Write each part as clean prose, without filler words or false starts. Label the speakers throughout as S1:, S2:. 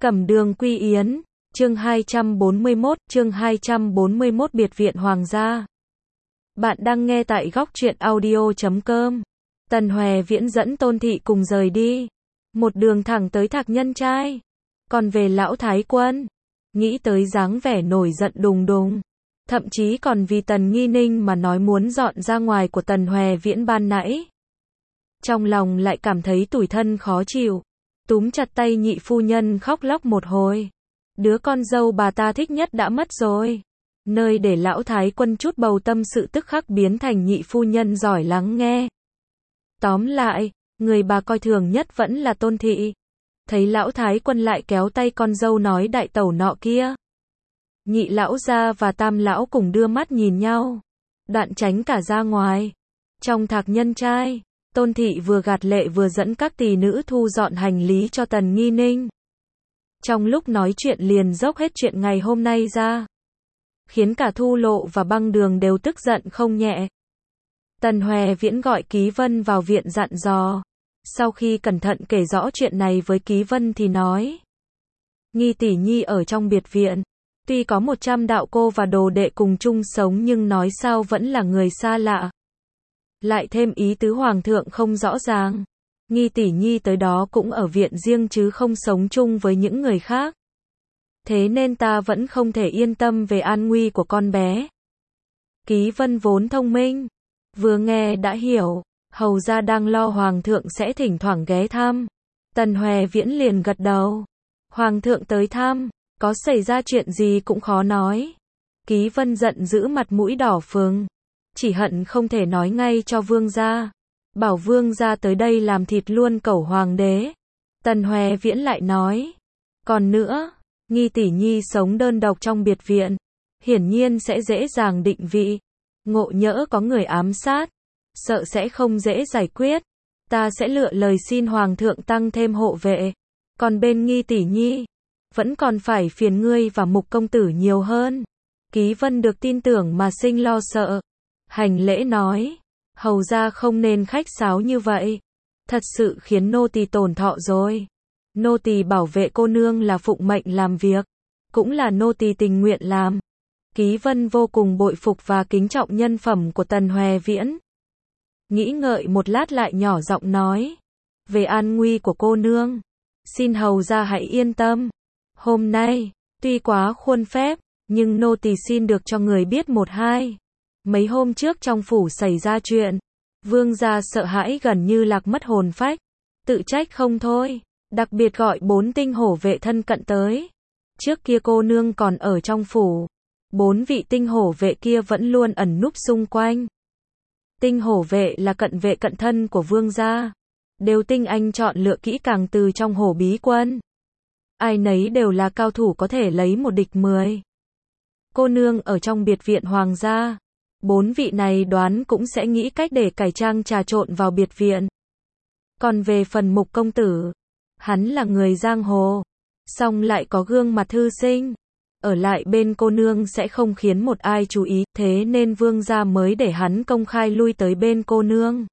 S1: Cẩm Đường Quy Yến, chương 241, Biệt viện Hoàng gia. Bạn đang nghe tại góc truyện audio.com. Tần Hoè Viễn dẫn Tôn Thị cùng rời đi, một đường thẳng tới Thạc Nhân Trai. Còn về lão Thái Quân, nghĩ tới dáng vẻ nổi giận đùng đùng, thậm chí còn vì Tần Nghi Ninh mà nói muốn dọn ra ngoài của Tần Hoè Viễn ban nãy. Trong lòng lại cảm thấy tủi thân khó chịu, túm chặt tay nhị phu nhân khóc lóc một hồi. Đứa con dâu bà ta thích nhất đã mất rồi. Nơi để lão Thái Quân chút bầu tâm sự tức khắc biến thành nhị phu nhân giỏi lắng nghe. Tóm lại, người bà coi thường nhất vẫn là Tôn Thị. Thấy lão Thái Quân lại kéo tay con dâu nói đại tẩu nọ kia. Nhị lão gia và tam lão cùng đưa mắt nhìn nhau, đoạn tránh cả ra ngoài. Trong Thạc Nhân Trai, Tôn Thị vừa gạt lệ vừa dẫn các tỳ nữ thu dọn hành lý cho Tần Nghi Ninh. Trong lúc nói chuyện liền dốc hết chuyện ngày hôm nay ra, khiến cả Thu Lộ và Băng Đường đều tức giận không nhẹ. Tần Hoè Viễn gọi Ký Vân vào viện dặn dò. Sau khi cẩn thận kể rõ chuyện này với Ký Vân thì nói: Nghi tỷ nhi ở trong biệt viện, tuy có 100 đạo cô và đồ đệ cùng chung sống nhưng nói sao vẫn là người xa lạ. Lại thêm ý tứ hoàng thượng không rõ ràng. Nghi tỷ nhi tới đó cũng ở viện riêng chứ không sống chung với những người khác. Thế nên ta vẫn không thể yên tâm về an nguy của con bé. Ký Vân vốn thông minh, vừa nghe đã hiểu, hầu ra đang lo hoàng thượng sẽ thỉnh thoảng ghé thăm. Tần Hoè Viễn liền gật đầu. Hoàng thượng tới thăm, có xảy ra chuyện gì cũng khó nói. Ký Vân giận dữ mặt mũi đỏ phừng, chỉ hận không thể nói ngay cho vương gia, bảo vương gia tới đây làm thịt luôn cẩu hoàng đế. Tần Hoè Viễn lại nói, còn nữa, Nghi tỷ nhi sống đơn độc trong biệt viện, hiển nhiên sẽ dễ dàng định vị. Ngộ nhỡ có người ám sát, sợ sẽ không dễ giải quyết. Ta sẽ lựa lời xin hoàng thượng tăng thêm hộ vệ. Còn bên Nghi tỷ nhi, vẫn còn phải phiền ngươi và Mục công tử nhiều hơn. Ký Vân được tin tưởng mà sinh lo sợ, hành lễ nói, hầu ra không nên khách sáo như vậy, thật sự khiến nô tỳ tổn thọ rồi. Nô tỳ bảo vệ cô nương là phụng mệnh làm việc, cũng là nô tỳ tình nguyện làm. Ký Vân vô cùng bội phục và kính trọng nhân phẩm của Tần Hoè Viễn. Nghĩ ngợi một lát lại nhỏ giọng nói, về an nguy của cô nương, xin hầu ra hãy yên tâm. Hôm nay, tuy quá khuôn phép, nhưng nô tỳ xin được cho người biết một hai. Mấy hôm trước trong phủ xảy ra chuyện, vương gia sợ hãi gần như lạc mất hồn phách, tự trách không thôi, đặc biệt gọi 4 tinh hổ vệ thân cận tới. Trước kia cô nương còn ở trong phủ, 4 vị tinh hổ vệ kia vẫn luôn ẩn núp xung quanh. Tinh hổ vệ là cận vệ cận thân của vương gia, đều tinh anh chọn lựa kỹ càng từ trong hổ bí quân. Ai nấy đều là cao thủ có thể lấy một địch 10. Cô nương ở trong biệt viện hoàng gia, 4 vị này đoán cũng sẽ nghĩ cách để cải trang trà trộn vào biệt viện. Còn về phần Mục công tử, hắn là người giang hồ, song lại có gương mặt thư sinh, ở lại bên cô nương sẽ không khiến một ai chú ý, thế nên vương gia mới để hắn công khai lui tới bên cô nương.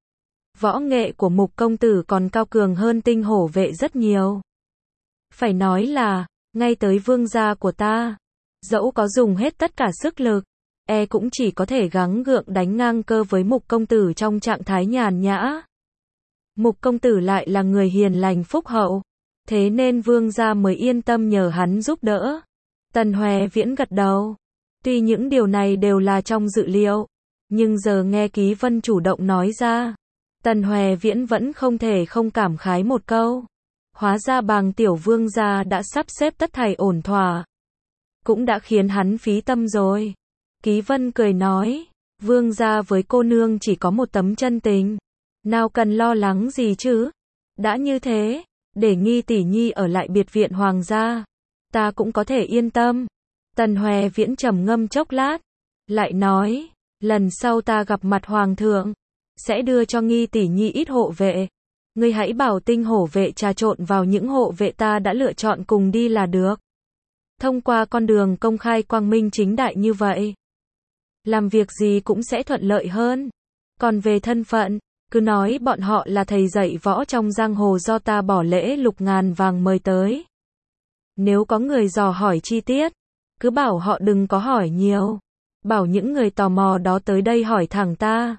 S1: Võ nghệ của Mục công tử còn cao cường hơn tinh hổ vệ rất nhiều. Phải nói là, ngay tới vương gia của ta, dẫu có dùng hết tất cả sức lực, cũng chỉ có thể gắng gượng đánh ngang cơ với Mục công tử trong trạng thái nhàn nhã. Mục công tử lại là người hiền lành phúc hậu, thế nên vương gia mới yên tâm nhờ hắn giúp đỡ. Tần Hoè Viễn gật đầu. Tuy những điều này đều là trong dự liệu, nhưng giờ nghe Ký Vân chủ động nói ra, Tần Hoè Viễn vẫn không thể không cảm khái một câu. Hóa ra Bàng tiểu vương gia đã sắp xếp tất thảy ổn thỏa, cũng đã khiến hắn phí tâm rồi. Ký Vân cười nói, vương gia với cô nương chỉ có một tấm chân tình, nào cần lo lắng gì chứ. Đã như thế, để Nghi tỷ nhi ở lại biệt viện hoàng gia, ta cũng có thể yên tâm. Tần Hoè Viễn trầm ngâm chốc lát, lại nói, lần sau ta gặp mặt hoàng thượng, sẽ đưa cho Nghi tỷ nhi ít hộ vệ. Ngươi hãy bảo tinh hổ vệ trà trộn vào những hộ vệ ta đã lựa chọn cùng đi là được. Thông qua con đường công khai quang minh chính đại như vậy, làm việc gì cũng sẽ thuận lợi hơn. Còn về thân phận, cứ nói bọn họ là thầy dạy võ trong giang hồ do ta bỏ lễ lục ngàn vàng mời tới. Nếu có người dò hỏi chi tiết, cứ bảo họ đừng có hỏi nhiều. Bảo những người tò mò đó tới đây hỏi thẳng ta.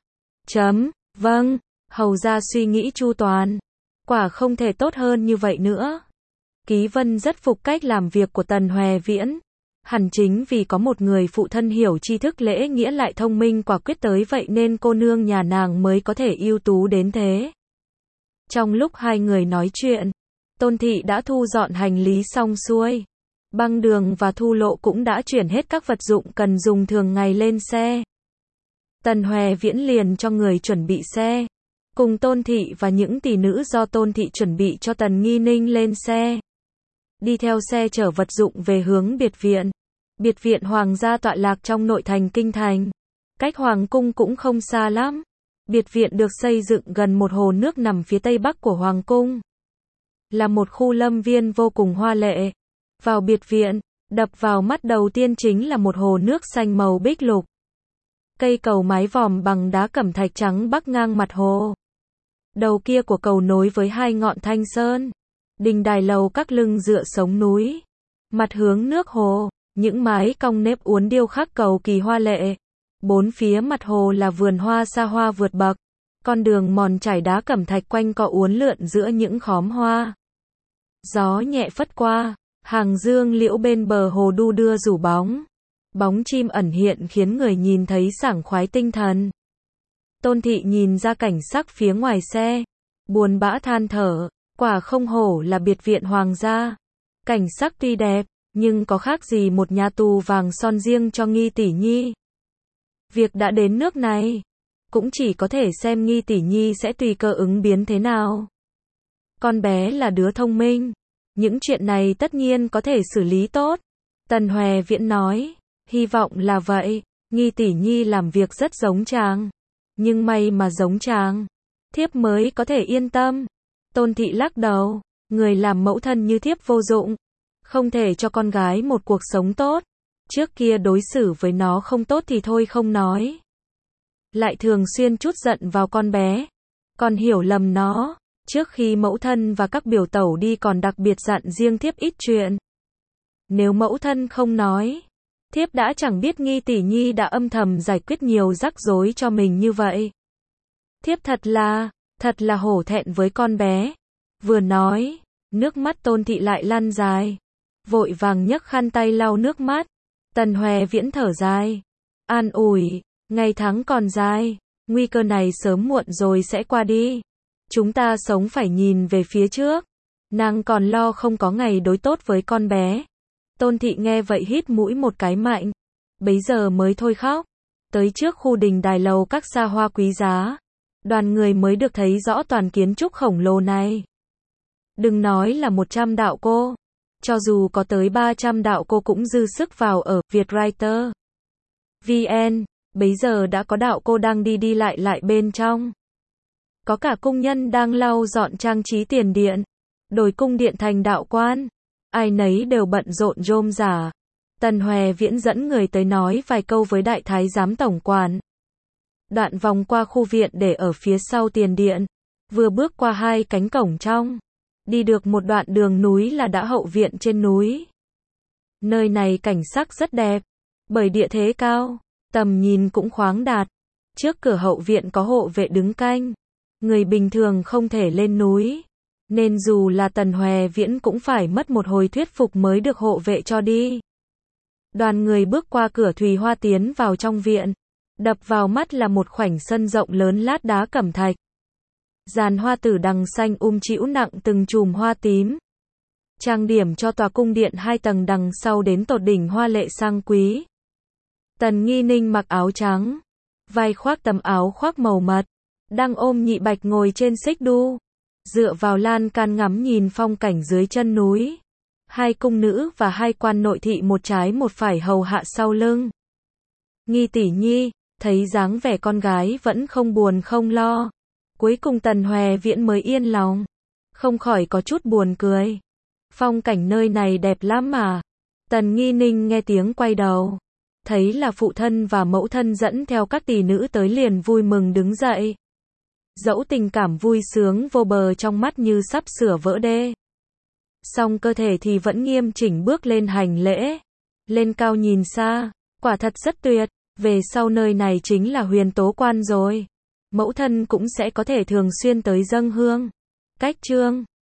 S1: Vâng, hầu ra suy nghĩ chu toàn. Quả không thể tốt hơn như vậy nữa. Ký Vân rất phục cách làm việc của Tần Hoè Viễn. Hẳn chính vì có một người phụ thân hiểu tri thức lễ nghĩa lại thông minh quả quyết tới vậy nên cô nương nhà nàng mới có thể ưu tú đến thế. Trong lúc hai người nói chuyện, Tôn Thị đã thu dọn hành lý xong xuôi. Băng Đường và Thu Lộ cũng đã chuyển hết các vật dụng cần dùng thường ngày lên xe. Tần Hoè Viễn liền cho người chuẩn bị xe, cùng Tôn Thị và những tỷ nữ do Tôn Thị chuẩn bị cho Tần Nghi Ninh lên xe. Đi theo xe chở vật dụng về hướng biệt viện. Biệt viện hoàng gia tọa lạc trong nội thành kinh thành. Cách hoàng cung cũng không xa lắm. Biệt viện được xây dựng gần một hồ nước nằm phía tây bắc của hoàng cung. Là một khu lâm viên vô cùng hoa lệ. Vào biệt viện, đập vào mắt đầu tiên chính là một hồ nước xanh màu bích lục. Cây cầu mái vòm bằng đá cẩm thạch trắng bắc ngang mặt hồ. Đầu kia của cầu nối với hai ngọn thanh sơn. Đình đài lầu các lưng dựa sống núi. Mặt hướng nước hồ, những mái cong nếp uốn điêu khắc cầu kỳ hoa lệ. Bốn phía mặt hồ là vườn hoa xa hoa vượt bậc. Con đường mòn trải đá cẩm thạch quanh co uốn lượn giữa những khóm hoa. Gió nhẹ phất qua, hàng dương liễu bên bờ hồ đu đưa rủ bóng. Bóng chim ẩn hiện khiến người nhìn thấy sảng khoái tinh thần. Tôn Thị nhìn ra cảnh sắc phía ngoài xe, buồn bã than thở, quả không hổ là biệt viện hoàng gia. Cảnh sắc tuy đẹp, nhưng có khác gì một nhà tù vàng son riêng cho Nghi tỷ nhi. Việc đã đến nước này, cũng chỉ có thể xem Nghi tỷ nhi sẽ tùy cơ ứng biến thế nào. Con bé là đứa thông minh, những chuyện này tất nhiên có thể xử lý tốt. Tần Hoè Viễn nói, hy vọng là vậy. Nghi tỷ nhi làm việc rất giống chàng, nhưng may mà giống chàng, thiếp mới có thể yên tâm. Tôn Thị lắc đầu, người làm mẫu thân như thiếp vô dụng, không thể cho con gái một cuộc sống tốt. Trước kia đối xử với nó không tốt thì thôi không nói, lại thường xuyên trút giận vào con bé, còn hiểu lầm nó. Trước khi mẫu thân và các biểu tẩu đi còn đặc biệt dặn riêng thiếp ít chuyện. Nếu mẫu thân không nói, thiếp đã chẳng biết Nghi tỷ nhi đã âm thầm giải quyết nhiều rắc rối cho mình như vậy. Thiếp thật là hổ thẹn với con bé. Vừa nói, nước mắt Tôn Thị lại lăn dài. Vội vàng nhấc khăn tay lau nước mắt. Tần Hoè Viễn thở dài, an ủi, ngày tháng còn dài, nguy cơ này sớm muộn rồi sẽ qua đi. Chúng ta sống phải nhìn về phía trước. Nàng còn lo không có ngày đối tốt với con bé. Tôn Thị nghe vậy hít mũi một cái mạnh, bấy giờ mới thôi khóc. Tới trước khu đình đài lầu các xa hoa quý giá, đoàn người mới được thấy rõ toàn kiến trúc khổng lồ này. Đừng nói là 100 đạo cô, cho dù có tới 300 đạo cô cũng dư sức vào ở Vietwriter VN. Bấy giờ đã có đạo cô đang đi lại bên trong. Có cả cung nhân đang lau dọn trang trí tiền điện, đổi cung điện thành đạo quan. Ai nấy đều bận rộn rôm rả. Tần Hoè Viễn dẫn người tới nói vài câu với đại thái giám tổng quản. Đoạn vòng qua khu viện để ở phía sau tiền điện. Vừa bước qua hai cánh cổng trong, đi được một đoạn đường núi là đã hậu viện trên núi. Nơi này cảnh sắc rất đẹp, bởi địa thế cao, tầm nhìn cũng khoáng đạt. Trước cửa hậu viện có hộ vệ đứng canh. Người bình thường không thể lên núi, nên dù là Tần Hoè Viễn cũng phải mất một hồi thuyết phục mới được hộ vệ cho đi. Đoàn người bước qua cửa thùy hoa tiến vào trong viện. Đập vào mắt là một khoảnh sân rộng lớn lát đá cẩm thạch. Giàn hoa tử đằng xanh chĩu nặng từng chùm hoa tím. Trang điểm cho tòa cung điện 2 tầng đằng sau đến tột đỉnh hoa lệ sang quý. Tần Nghi Ninh mặc áo trắng, vai khoác tấm áo khoác màu mật, đang ôm Nhị Bạch ngồi trên xích đu, dựa vào lan can ngắm nhìn phong cảnh dưới chân núi. Hai cung nữ và hai quan nội thị một trái một phải hầu hạ sau lưng. Nghi tỷ nhi, thấy dáng vẻ con gái vẫn không buồn không lo. Cuối cùng Tần Hoè Viễn mới yên lòng, không khỏi có chút buồn cười. Phong cảnh nơi này đẹp lắm mà. Tần Nghi Ninh nghe tiếng quay đầu, thấy là phụ thân và mẫu thân dẫn theo các tỷ nữ tới liền vui mừng đứng dậy. Dẫu tình cảm vui sướng vô bờ trong mắt như sắp sửa vỡ đê. Song cơ thể thì vẫn nghiêm chỉnh bước lên hành lễ. Lên cao nhìn xa, quả thật rất tuyệt. Về sau nơi này chính là Huyền Tố Quan rồi. Mẫu thân cũng sẽ có thể thường xuyên tới dâng hương. Cách chương